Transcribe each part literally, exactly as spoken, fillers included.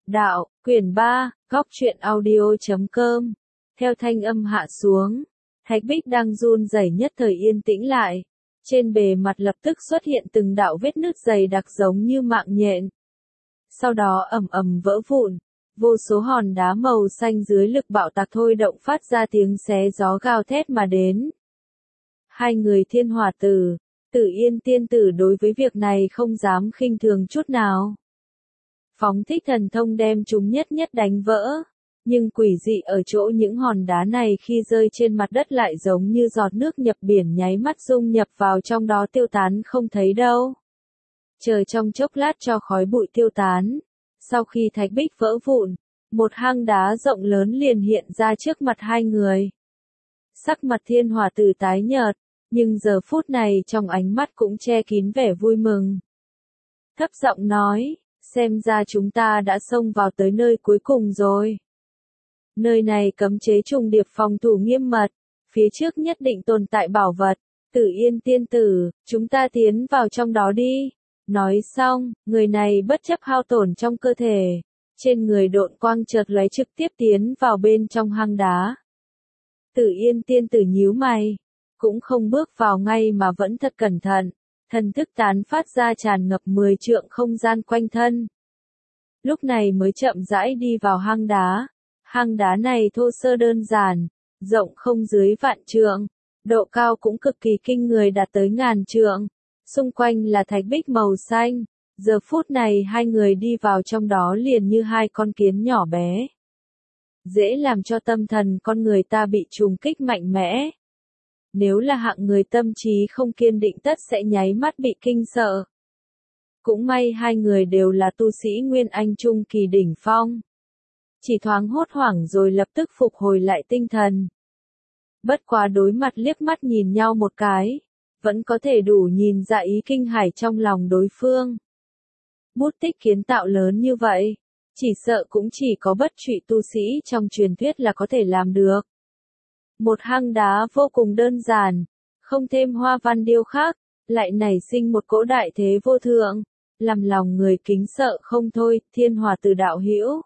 Đạo, quyển ba, góc truyện audio.com. Theo thanh âm hạ xuống, thạch bích đang run rẩy nhất thời yên tĩnh lại. Trên bề mặt lập tức xuất hiện từng đạo vết nứt dày đặc giống như mạng nhện. Sau đó ầm ầm vỡ vụn, vô số hòn đá màu xanh dưới lực bạo tạc thôi động phát ra tiếng xé gió gào thét mà đến. Hai người thiên hỏa tử, Tử Yên tiên tử đối với việc này không dám khinh thường chút nào. Phóng thích thần thông đem chúng nhất nhất đánh vỡ, nhưng quỷ dị ở chỗ những hòn đá này khi rơi trên mặt đất lại giống như giọt nước nhập biển nháy mắt dung nhập vào trong đó tiêu tán không thấy đâu. Chờ trong chốc lát cho khói bụi tiêu tán, sau khi thạch bích vỡ vụn, một hang đá rộng lớn liền hiện ra trước mặt hai người. Sắc mặt thiên hỏa tử tái nhợt, nhưng giờ phút này trong ánh mắt cũng che kín vẻ vui mừng. Thấp giọng nói, xem ra chúng ta đã xông vào tới nơi cuối cùng rồi. Nơi này cấm chế trùng điệp phòng thủ nghiêm mật, phía trước nhất định tồn tại bảo vật. Tử Yên tiên tử, chúng ta tiến vào trong đó đi. Nói xong, người này bất chấp hao tổn trong cơ thể, trên người độn quang chợt lóe trực tiếp tiến vào bên trong hang đá. Tử Yên tiên tử nhíu mày, cũng không bước vào ngay mà vẫn thật cẩn thận, thần thức tán phát ra tràn ngập mười trượng không gian quanh thân. Lúc này mới chậm rãi đi vào hang đá. Hang đá này thô sơ đơn giản, rộng không dưới vạn trượng, độ cao cũng cực kỳ kinh người đạt tới ngàn trượng. Xung quanh là thạch bích màu xanh, giờ phút này hai người đi vào trong đó liền như hai con kiến nhỏ bé. Dễ làm cho tâm thần con người ta bị trùng kích mạnh mẽ. Nếu là hạng người tâm trí không kiên định tất sẽ nháy mắt bị kinh sợ. Cũng may hai người đều là tu sĩ Nguyên Anh Trung kỳ đỉnh phong. Chỉ thoáng hốt hoảng rồi lập tức phục hồi lại tinh thần. Bất quá đối mặt liếc mắt nhìn nhau một cái, vẫn có thể đủ nhìn ra ý kinh hãi trong lòng đối phương. Bút tích kiến tạo lớn như vậy, chỉ sợ cũng chỉ có bất trụy tu sĩ trong truyền thuyết là có thể làm được. Một hang đá vô cùng đơn giản, không thêm hoa văn điêu khắc, lại nảy sinh một cỗ đại thế vô thượng, làm lòng người kính sợ không thôi. Thiên hỏa tử đạo hữu.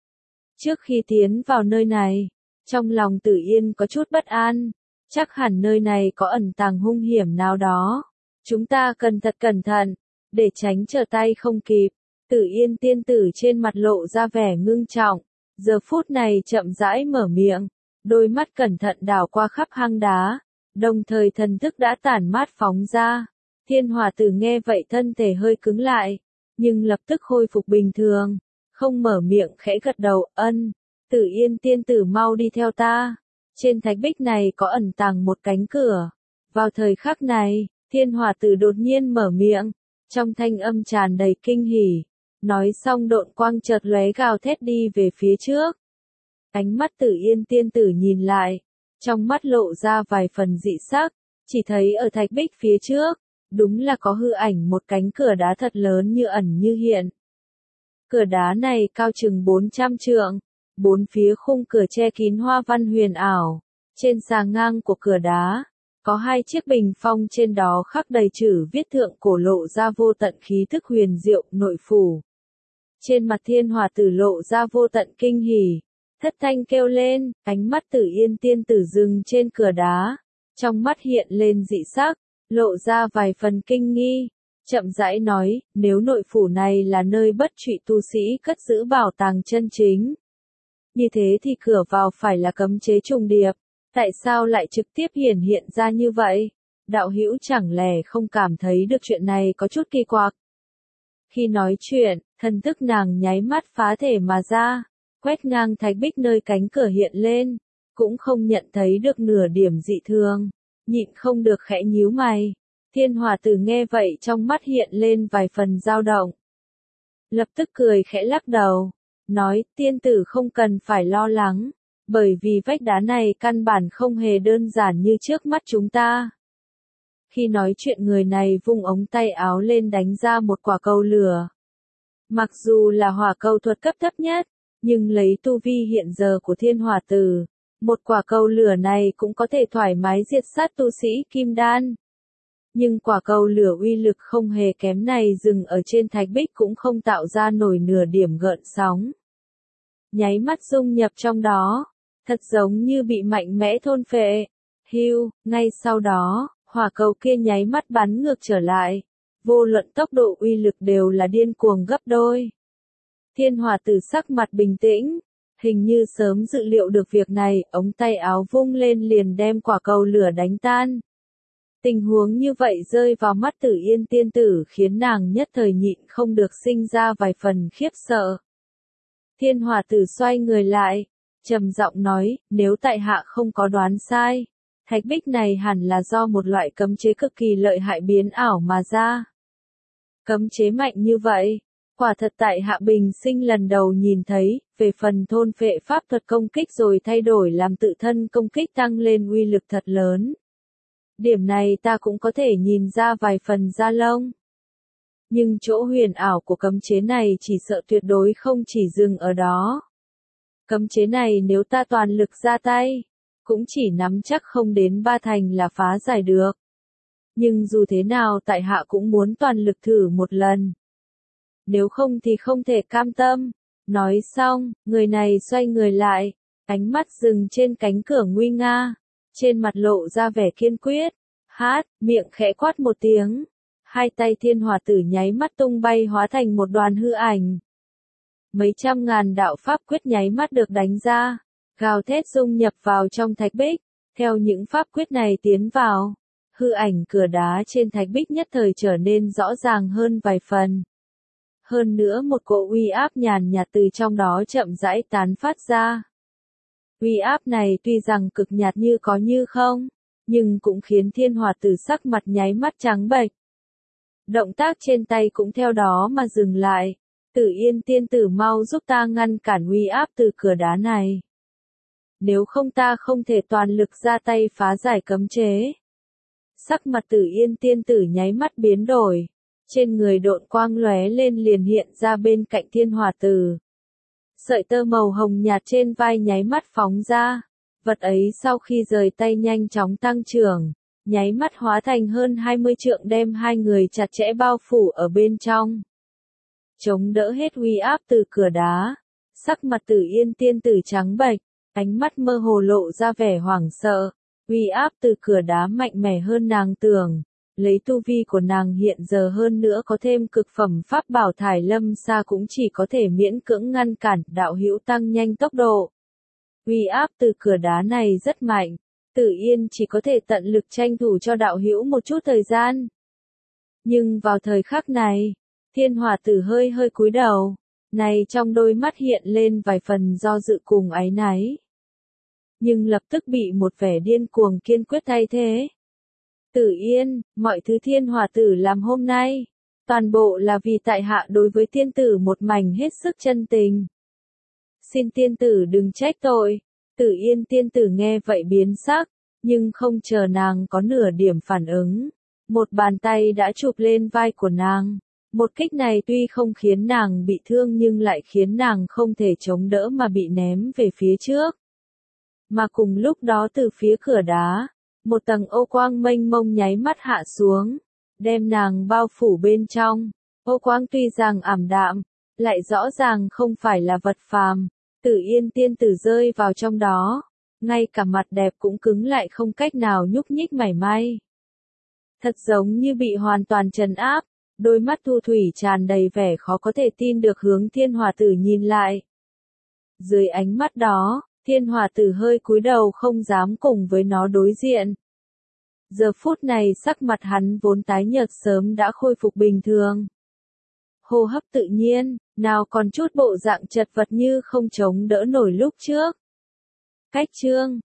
Trước khi tiến vào nơi này, trong lòng Tử Yên có chút bất an, chắc hẳn nơi này có ẩn tàng hung hiểm nào đó. Chúng ta cần thật cẩn thận, để tránh trở tay không kịp. Tử Yên tiên tử trên mặt lộ ra vẻ ngưng trọng, giờ phút này chậm rãi mở miệng, đôi mắt cẩn thận đảo qua khắp hang đá, đồng thời thần thức đã tản mát phóng ra. Thiên hỏa tử nghe vậy thân thể hơi cứng lại, nhưng lập tức khôi phục bình thường, không mở miệng khẽ gật đầu, ân. Tử Yên tiên tử mau đi theo ta. Trên thạch bích này có ẩn tàng một cánh cửa. Vào thời khắc này, thiên hỏa tử đột nhiên mở miệng, trong thanh âm tràn đầy kinh hỉ. Nói xong độn quang chợt lóe gào thét đi về phía trước. Ánh mắt Tử Yên tiên tử nhìn lại, trong mắt lộ ra vài phần dị sắc, chỉ thấy ở thạch bích phía trước, đúng là có hư ảnh một cánh cửa đá thật lớn như ẩn như hiện. Cửa đá này cao chừng bốn trăm trượng, bốn phía khung cửa che kín hoa văn huyền ảo, trên sàng ngang của cửa đá, có hai chiếc bình phong trên đó khắc đầy chữ viết thượng cổ lộ ra vô tận khí thức huyền diệu nội phủ. Trên mặt thiên hỏa tử lộ ra vô tận kinh hỉ, thất thanh kêu lên, ánh mắt Tử Yên tiên tử dừng trên cửa đá, trong mắt hiện lên dị sắc, lộ ra vài phần kinh nghi, chậm rãi nói, nếu nội phủ này là nơi bất trụy tu sĩ cất giữ bảo tàng chân chính. Như thế thì cửa vào phải là cấm chế trùng điệp, tại sao lại trực tiếp hiển hiện ra như vậy? Đạo hữu chẳng lẽ không cảm thấy được chuyện này có chút kỳ quặc? Khi nói chuyện, thần thức nàng nháy mắt phá thể mà ra, quét ngang thạch bích nơi cánh cửa hiện lên, cũng không nhận thấy được nửa điểm dị thường, nhịn không được khẽ nhíu mày. Thiên hỏa tử nghe vậy trong mắt hiện lên vài phần dao động. Lập tức cười khẽ lắc đầu, nói, tiên tử không cần phải lo lắng, bởi vì vách đá này căn bản không hề đơn giản như trước mắt chúng ta. Khi nói chuyện người này vung ống tay áo lên đánh ra một quả cầu lửa. Mặc dù là hỏa cầu thuật cấp thấp nhất, nhưng lấy tu vi hiện giờ của thiên hỏa tử, một quả cầu lửa này cũng có thể thoải mái diệt sát tu sĩ kim đan. Nhưng quả cầu lửa uy lực không hề kém này dừng ở trên thạch bích cũng không tạo ra nổi nửa điểm gợn sóng. nháy mắt dung nhập trong đó, thật giống như bị mạnh mẽ thôn phệ. Hưu, ngay sau đó, hỏa cầu kia nháy mắt bắn ngược trở lại, vô luận tốc độ uy lực đều là điên cuồng gấp đôi. Thiên hỏa tử sắc mặt bình tĩnh, hình như sớm dự liệu được việc này, ống tay áo vung lên liền đem quả cầu lửa đánh tan. Tình huống như vậy rơi vào mắt Tử Yên tiên tử khiến nàng nhất thời nhịn không được sinh ra vài phần khiếp sợ. Thiên hỏa tử xoay người lại, trầm giọng nói, nếu tại hạ không có đoán sai, thạch bích này hẳn là do một loại cấm chế cực kỳ lợi hại biến ảo mà ra. Cấm chế mạnh như vậy, quả thật tại hạ bình sinh lần đầu nhìn thấy, về phần thôn phệ pháp thuật công kích rồi thay đổi làm tự thân công kích tăng lên uy lực thật lớn. Điểm này ta cũng có thể nhìn ra vài phần da lông. Nhưng chỗ huyền ảo của cấm chế này chỉ sợ tuyệt đối không chỉ dừng ở đó. Cấm chế này nếu ta toàn lực ra tay, cũng chỉ nắm chắc không đến ba thành là phá giải được. Nhưng dù thế nào tại hạ cũng muốn toàn lực thử một lần. Nếu không thì không thể cam tâm. Nói xong, người này xoay người lại, ánh mắt dừng trên cánh cửa nguy nga, trên mặt lộ ra vẻ kiên quyết, hát, miệng khẽ quát một tiếng. Hai tay thiên hỏa tử nháy mắt tung bay hóa thành một đoàn hư ảnh. Mấy trăm ngàn đạo pháp quyết nháy mắt được đánh ra, gào thét dung nhập vào trong thạch bích, theo những pháp quyết này tiến vào, hư ảnh cửa đá trên thạch bích nhất thời trở nên rõ ràng hơn vài phần. Hơn nữa một cỗ uy áp nhàn nhạt từ trong đó chậm rãi tán phát ra. Uy áp này tuy rằng cực nhạt như có như không, nhưng cũng khiến thiên hỏa tử sắc mặt nháy mắt trắng bệch. Động tác trên tay cũng theo đó mà dừng lại. Tử Yên tiên tử mau giúp ta ngăn cản uy áp từ cửa đá này. Nếu không ta không thể toàn lực ra tay phá giải cấm chế. Sắc mặt Tử Yên tiên tử nháy mắt biến đổi. Trên người độn quang lóe lên liền hiện ra bên cạnh thiên hỏa tử. Sợi tơ màu hồng nhạt trên vai nháy mắt phóng ra. Vật ấy sau khi rời tay nhanh chóng tăng trưởng, nháy mắt hóa thành hơn hai mươi trượng đem hai người chặt chẽ bao phủ ở bên trong. Chống đỡ hết uy áp từ cửa đá, sắc mặt Tử Yên tiên tử trắng bệch, ánh mắt mơ hồ lộ ra vẻ hoảng sợ. Uy áp từ cửa đá mạnh mẽ hơn nàng tưởng, lấy tu vi của nàng hiện giờ hơn nữa có thêm cực phẩm pháp bảo thải lâm sa cũng chỉ có thể miễn cưỡng ngăn cản đạo hữu tăng nhanh tốc độ. Uy áp từ cửa đá này rất mạnh, Tử Yên chỉ có thể tận lực tranh thủ cho đạo hữu một chút thời gian. Nhưng vào thời khắc này, thiên hỏa tử hơi hơi cúi đầu, này trong đôi mắt hiện lên vài phần do dự cùng áy náy. Nhưng lập tức bị một vẻ điên cuồng kiên quyết thay thế. Tử Yên, mọi thứ thiên hỏa tử làm hôm nay, toàn bộ là vì tại hạ đối với tiên tử một mảnh hết sức chân tình. Xin tiên tử đừng trách tội. Tử Yên tiên tử nghe vậy biến sắc, nhưng không chờ nàng có nửa điểm phản ứng. Một bàn tay đã chụp lên vai của nàng. Một kích này tuy không khiến nàng bị thương nhưng lại khiến nàng không thể chống đỡ mà bị ném về phía trước. Mà cùng lúc đó từ phía cửa đá, một tầng ô quang mênh mông nháy mắt hạ xuống, đem nàng bao phủ bên trong. Ô quang tuy rằng ảm đạm, lại rõ ràng không phải là vật phàm. Tử Yên tiên tử rơi vào trong đó, ngay cả mặt đẹp cũng cứng lại không cách nào nhúc nhích mảy may. Thật giống như bị hoàn toàn trấn áp, đôi mắt thu thủy tràn đầy vẻ khó có thể tin được hướng thiên hỏa tử nhìn lại. Dưới ánh mắt đó, thiên hỏa tử hơi cúi đầu không dám cùng với nó đối diện. Giờ phút này sắc mặt hắn vốn tái nhợt sớm đã khôi phục bình thường. Hô hấp tự nhiên, nào còn chút bộ dạng chật vật như không chống đỡ nổi lúc trước. Cách chương